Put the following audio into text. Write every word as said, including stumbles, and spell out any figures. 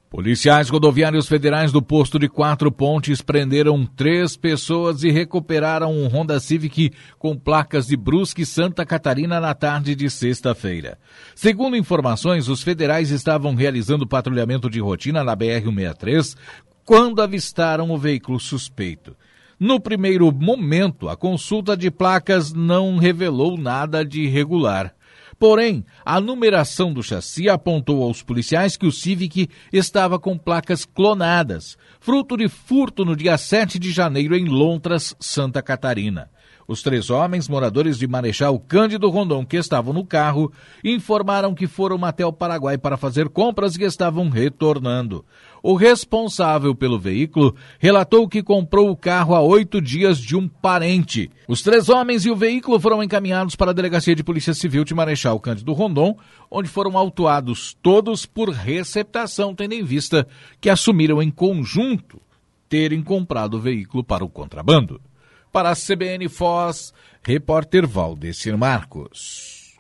Policiais rodoviários federais do posto de Quatro Pontes prenderam três pessoas e recuperaram um Honda Civic com placas de Brusque, Santa Catarina, na tarde de sexta-feira. Segundo informações, os federais estavam realizando patrulhamento de rotina na B R cento e sessenta e três quando avistaram o veículo suspeito. No primeiro momento, a consulta de placas não revelou nada de irregular. Porém, a numeração do chassi apontou aos policiais que o Civic estava com placas clonadas, fruto de furto no dia sete de janeiro em Lontras, Santa Catarina. Os três homens, moradores de Marechal Cândido Rondon, que estavam no carro, informaram que foram até o Paraguai para fazer compras e estavam retornando. O responsável pelo veículo relatou que comprou o carro há oito dias de um parente. Os três homens e o veículo foram encaminhados para a Delegacia de Polícia Civil de Marechal Cândido Rondon, onde foram autuados todos por receptação, tendo em vista que assumiram em conjunto terem comprado o veículo para o contrabando. Para a C B N Foz, repórter Valdecir Marcos.